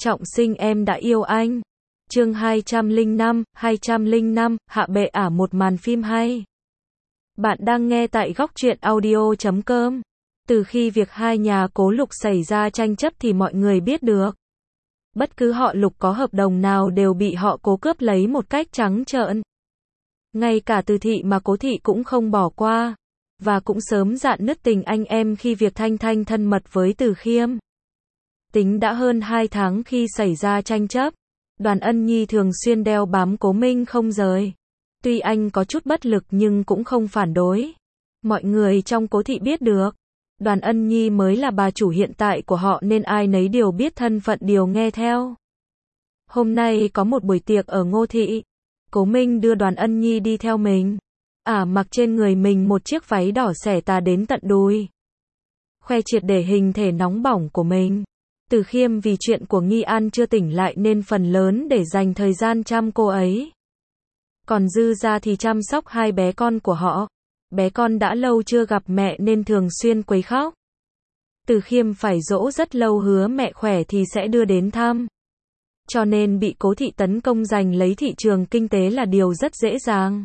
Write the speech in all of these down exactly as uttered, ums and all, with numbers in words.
Trọng sinh em đã yêu anh. Chương hai trăm lẻ năm, hai trăm lẻ năm, hạ bệ ả một màn phim hay. Bạn đang nghe tại góc truyện audio chấm com. Từ khi việc hai nhà Cố Lục xảy ra tranh chấp thì mọi người biết được. Bất cứ họ Lục có hợp đồng nào đều bị họ Cố cướp lấy một cách trắng trợn. Ngay cả Từ Thị mà Cố Thị cũng không bỏ qua. Và cũng sớm rạn nứt tình anh em khi việc Thanh Thanh thân mật với Từ Khiêm. Tính đã hơn hai tháng khi xảy ra tranh chấp, Đoàn Ân Nhi thường xuyên đeo bám Cố Minh không rời. Tuy anh có chút bất lực nhưng cũng không phản đối. Mọi người trong Cố Thị biết được, Đoàn Ân Nhi mới là bà chủ hiện tại của họ nên ai nấy đều biết thân phận điều nghe theo. Hôm nay có một buổi tiệc ở Ngô Thị. Cố Minh đưa Đoàn Ân Nhi đi theo mình. Ả mặc trên người mình một chiếc váy đỏ xẻ tà đến tận đùi, khoe triệt để hình thể nóng bỏng của mình. Từ Khiêm vì chuyện của Nghi An chưa tỉnh lại nên phần lớn để dành thời gian chăm cô ấy. Còn Dư ra thì chăm sóc hai bé con của họ. Bé con đã lâu chưa gặp mẹ nên thường xuyên quấy khóc. Từ Khiêm phải dỗ rất lâu, hứa mẹ khỏe thì sẽ đưa đến thăm. Cho nên bị Cố Thị tấn công giành lấy thị trường kinh tế là điều rất dễ dàng.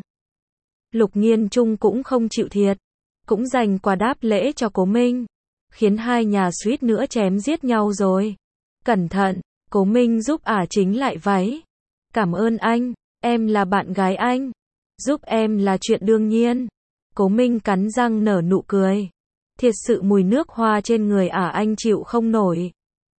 Lục Nghiên Trung cũng không chịu thiệt, cũng dành quà đáp lễ cho Cố Minh, khiến hai nhà suýt nữa chém giết nhau rồi. Cẩn thận, Cố Minh giúp ả chỉnh lại váy. Cảm ơn anh, em là bạn gái anh. Giúp em là chuyện đương nhiên. Cố Minh cắn răng nở nụ cười. Thiệt sự mùi nước hoa trên người ả anh chịu không nổi.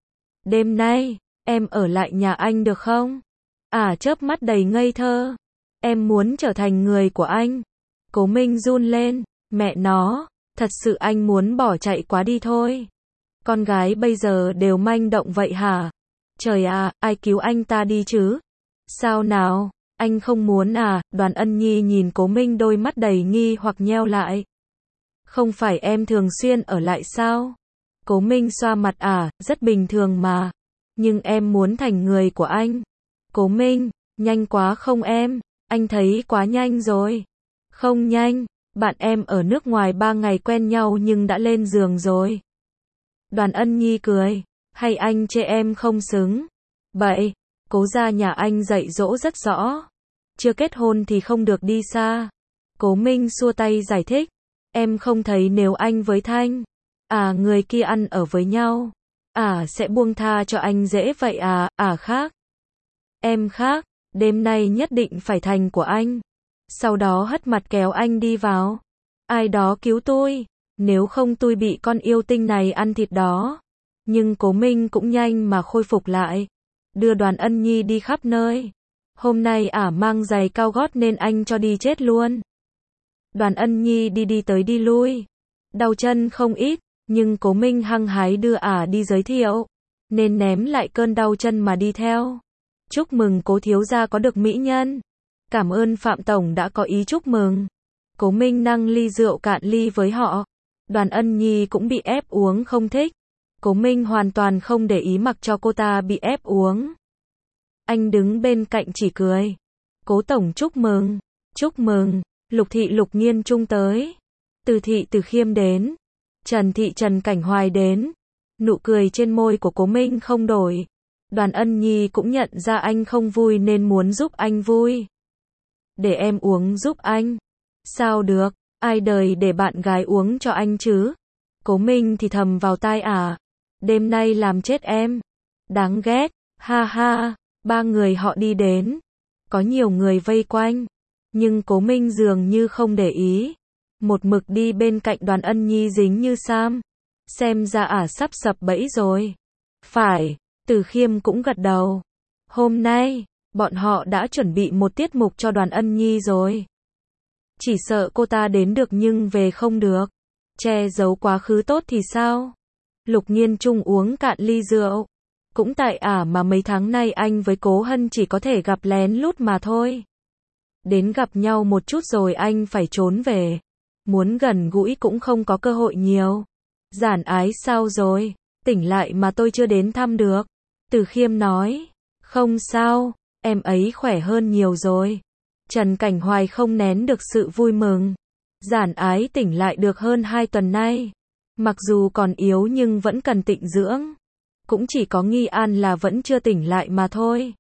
Đêm nay, em ở lại nhà anh được không? Ả chớp mắt đầy ngây thơ. Em muốn trở thành người của anh. Cố Minh run lên. Mẹ nó, thật sự anh muốn bỏ chạy quá đi thôi. Con gái bây giờ đều manh động vậy hả? Trời à, ai cứu anh ta đi chứ? Sao nào, anh không muốn à? Đoàn Ân Nhi nhìn Cố Minh, đôi mắt đầy nghi hoặc nheo lại. Không phải em thường xuyên ở lại sao? Cố Minh xoa mặt à, rất bình thường mà. Nhưng em muốn thành người của anh. Cố Minh, nhanh quá không em? Anh thấy quá nhanh rồi. Không nhanh, bạn em ở nước ngoài ba ngày quen nhau nhưng đã lên giường rồi. Đoàn Ân Nhi cười. Hay anh chê em không xứng? Bậy, Cố gia nhà anh dạy dỗ rất rõ. Chưa kết hôn thì không được đi xa. Cố Minh xua tay giải thích. Em không thấy nếu anh với Thanh, à người kia ăn ở với nhau, à sẽ buông tha cho anh dễ vậy à? À khác. Em khác, đêm nay nhất định phải thành của anh. Sau đó hất mặt kéo anh đi vào. Ai đó cứu tôi, nếu không tôi bị con yêu tinh này ăn thịt đó. Nhưng Cố Minh cũng nhanh mà khôi phục lại. Đưa Đoàn Ân Nhi đi khắp nơi. Hôm nay ả mang giày cao gót nên anh cho đi chết luôn. Đoàn Ân Nhi đi đi tới đi lui, đau chân không ít, nhưng Cố Minh hăng hái đưa ả đi giới thiệu, nên ném lại cơn đau chân mà đi theo. Chúc mừng Cố thiếu gia có được mỹ nhân. Cảm ơn Phạm tổng đã có ý chúc mừng. Cố Minh nâng ly rượu cạn ly với họ. Đoàn Ân Nhi cũng bị ép uống không thích. Cố Minh hoàn toàn không để ý, mặc cho cô ta bị ép uống. Anh đứng bên cạnh chỉ cười. Cố tổng chúc mừng. Chúc mừng. Lục Thị Lục Nghiên Trung tới. Từ Thị Từ Khiêm đến. Trần Thị Trần Cảnh Hoài đến. Nụ cười trên môi của Cố Minh không đổi. Đoàn Ân Nhi cũng nhận ra anh không vui nên muốn giúp anh vui. Để em uống giúp anh. Sao được, ai đời để bạn gái uống cho anh chứ? Cố Minh thì thầm vào tai ả. Đêm nay làm chết em. Đáng ghét, ha ha. Ba người họ đi đến. Có nhiều người vây quanh. Nhưng Cố Minh dường như không để ý. Một mực đi bên cạnh Đoàn Ân Nhi dính như sam. Xem ra ả sắp sập bẫy rồi. Phải, Từ Khiêm cũng gật đầu. Hôm nay, bọn họ đã chuẩn bị một tiết mục cho Đoàn Ân Nhi rồi. Chỉ sợ cô ta đến được nhưng về không được. Che giấu quá khứ tốt thì sao? Lục Nghiên Trung uống cạn ly rượu. Cũng tại ả mà mấy tháng nay anh với Cố Hân chỉ có thể gặp lén lút mà thôi. Đến gặp nhau một chút rồi anh phải trốn về. Muốn gần gũi cũng không có cơ hội nhiều. Giản Ái sao rồi? Tỉnh lại mà tôi chưa đến thăm được. Từ Khiêm nói. Không sao, em ấy khỏe hơn nhiều rồi. Trần Cảnh Hoài không nén được sự vui mừng. Giản Ái tỉnh lại được hơn hai tuần nay. Mặc dù còn yếu nhưng vẫn cần tịnh dưỡng. Cũng chỉ có Nghi An là vẫn chưa tỉnh lại mà thôi.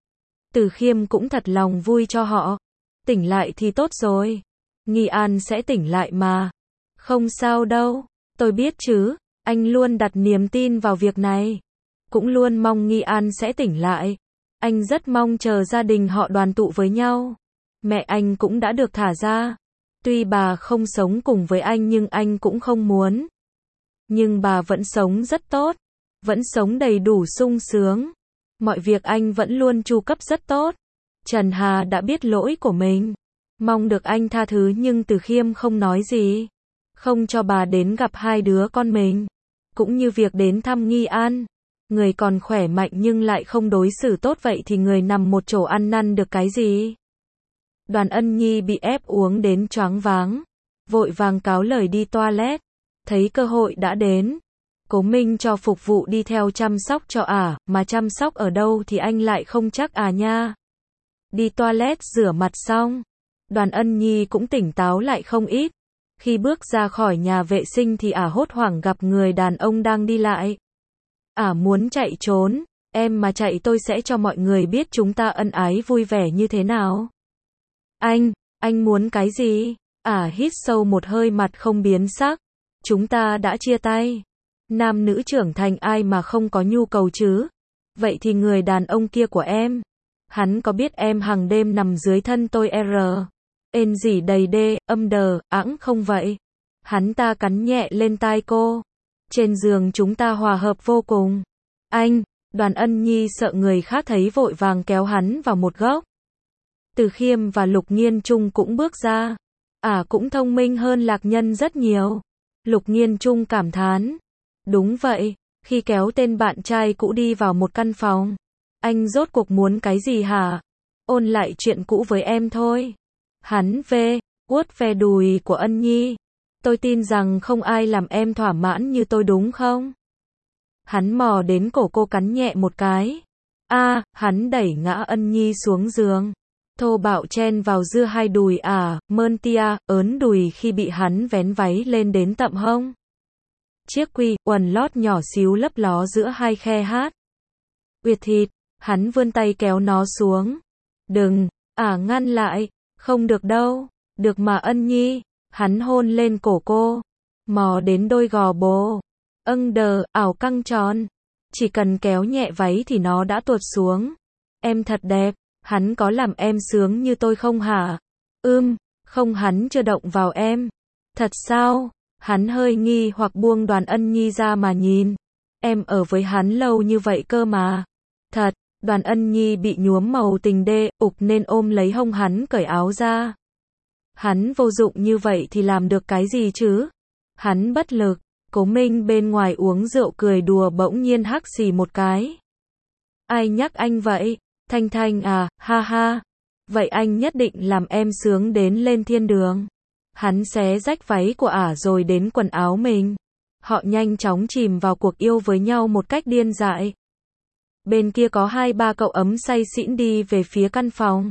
Từ Khiêm cũng thật lòng vui cho họ. Tỉnh lại thì tốt rồi. Nghi An sẽ tỉnh lại mà. Không sao đâu. Tôi biết chứ. Anh luôn đặt niềm tin vào việc này. Cũng luôn mong Nghi An sẽ tỉnh lại. Anh rất mong chờ gia đình họ đoàn tụ với nhau. Mẹ anh cũng đã được thả ra. Tuy bà không sống cùng với anh nhưng anh cũng không muốn. Nhưng bà vẫn sống rất tốt. Vẫn sống đầy đủ sung sướng. Mọi việc anh vẫn luôn chu cấp rất tốt. Trần Hà đã biết lỗi của mình. Mong được anh tha thứ nhưng Từ Khiêm không nói gì. Không cho bà đến gặp hai đứa con mình. Cũng như việc đến thăm Nghi An. Người còn khỏe mạnh nhưng lại không đối xử tốt vậy thì người nằm một chỗ ăn năn được cái gì? Đoàn Ân Nhi bị ép uống đến choáng váng. Vội vàng cáo lời đi toilet. Thấy cơ hội đã đến. Cố Minh cho phục vụ đi theo chăm sóc cho ả, mà chăm sóc ở đâu thì anh lại không chắc à nha. Đi toilet rửa mặt xong. Đoàn Ân Nhi cũng tỉnh táo lại không ít. Khi bước ra khỏi nhà vệ sinh thì ả hốt hoảng gặp người đàn ông đang đi lại. Ả muốn chạy trốn. Em mà chạy tôi sẽ cho mọi người biết chúng ta ân ái vui vẻ như thế nào. Anh, anh muốn cái gì? Ả hít sâu một hơi mặt không biến sắc. Chúng ta đã chia tay. Nam nữ trưởng thành ai mà không có nhu cầu chứ? Vậy thì người đàn ông kia của em. Hắn có biết em hàng đêm nằm dưới thân tôi r. Ên gì đầy đê, âm đờ, ẵng không vậy? Hắn ta cắn nhẹ lên tai cô. Trên giường chúng ta hòa hợp vô cùng. Anh, Đoàn Ân Nhi sợ người khác thấy vội vàng kéo hắn vào một góc. Từ Khiêm và Lục Nghiên Trung cũng bước ra. Ả à, cũng thông minh hơn Lạc Nhân rất nhiều. Lục Nghiên Trung cảm thán. Đúng vậy, khi kéo tên bạn trai cũ đi vào một căn phòng. Anh rốt cuộc muốn cái gì hả? Ôn lại chuyện cũ với em thôi. Hắn về, vuốt ve đùi của Ân Nhi. Tôi tin rằng không ai làm em thỏa mãn như tôi đúng không? Hắn mò đến cổ cô cắn nhẹ một cái. A, à, hắn đẩy ngã Ân Nhi xuống giường. Thô bạo chen vào giữa hai đùi à, mơn tia, ớn đùi khi bị hắn vén váy lên đến tận hông. Chiếc quy, quần lót nhỏ xíu lấp ló giữa hai khe hát. Uyệt thịt, hắn vươn tay kéo nó xuống. Đừng, à ngăn lại, không được đâu, được mà Ân Nhi. Hắn hôn lên cổ cô, mò đến đôi gò bồ. Âng đờ, ảo căng tròn. Chỉ cần kéo nhẹ váy thì nó đã tuột xuống. Em thật đẹp, hắn có làm em sướng như tôi không hả? Ưm, không hắn chưa động vào em. Thật sao? Hắn hơi nghi hoặc buông Đoàn Ân Nhi ra mà nhìn. Em ở với hắn lâu như vậy cơ mà. Thật, Đoàn Ân Nhi bị nhuốm màu tình đê, ục nên ôm lấy hông hắn cởi áo ra. Hắn vô dụng như vậy thì làm được cái gì chứ? Hắn bất lực. Cố Minh bên ngoài uống rượu cười đùa bỗng nhiên hắc xì một cái. Ai nhắc anh vậy? Thanh Thanh à, ha ha. Vậy anh nhất định làm em sướng đến lên thiên đường. Hắn xé rách váy của ả rồi đến quần áo mình. Họ nhanh chóng chìm vào cuộc yêu với nhau một cách điên dại. Bên kia có hai ba cậu ấm say xỉn đi về phía căn phòng.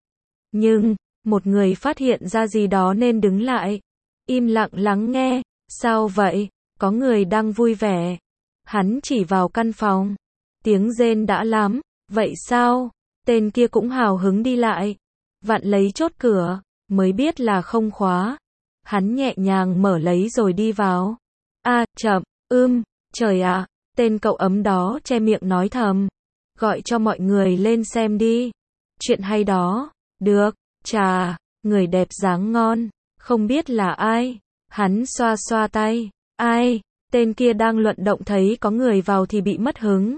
Nhưng, một người phát hiện ra gì đó nên đứng lại. Im lặng lắng nghe. Sao vậy? Có người đang vui vẻ. Hắn chỉ vào căn phòng. Tiếng rên đã lắm. Vậy sao? Tên kia cũng hào hứng đi lại. Vặn lấy chốt cửa. Mới biết là không khóa. Hắn nhẹ nhàng mở lấy rồi đi vào. A, à, chậm, ưm, trời ạ. À, tên cậu ấm đó che miệng nói thầm. Gọi cho mọi người lên xem đi. Chuyện hay đó. Được, chà, người đẹp dáng ngon. Không biết là ai. Hắn xoa xoa tay. Ai? Tên kia đang luận động thấy có người vào thì bị mất hứng.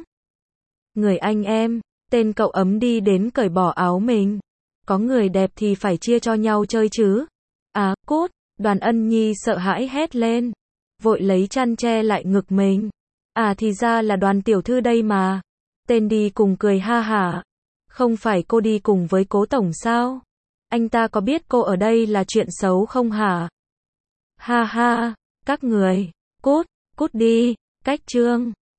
Người anh em. Tên cậu ấm đi đến cởi bỏ áo mình. Có người đẹp thì phải chia cho nhau chơi chứ. À, cút. Đoàn Ân Nhi sợ hãi hét lên. Vội lấy chăn che lại ngực mình. À thì ra là Đoàn tiểu thư đây mà. Tên đi cùng cười ha hả. Không phải cô đi cùng với Cố tổng sao? Anh ta có biết cô ở đây là chuyện xấu không hả? Ha ha, các người, cút, cút đi, cách chương.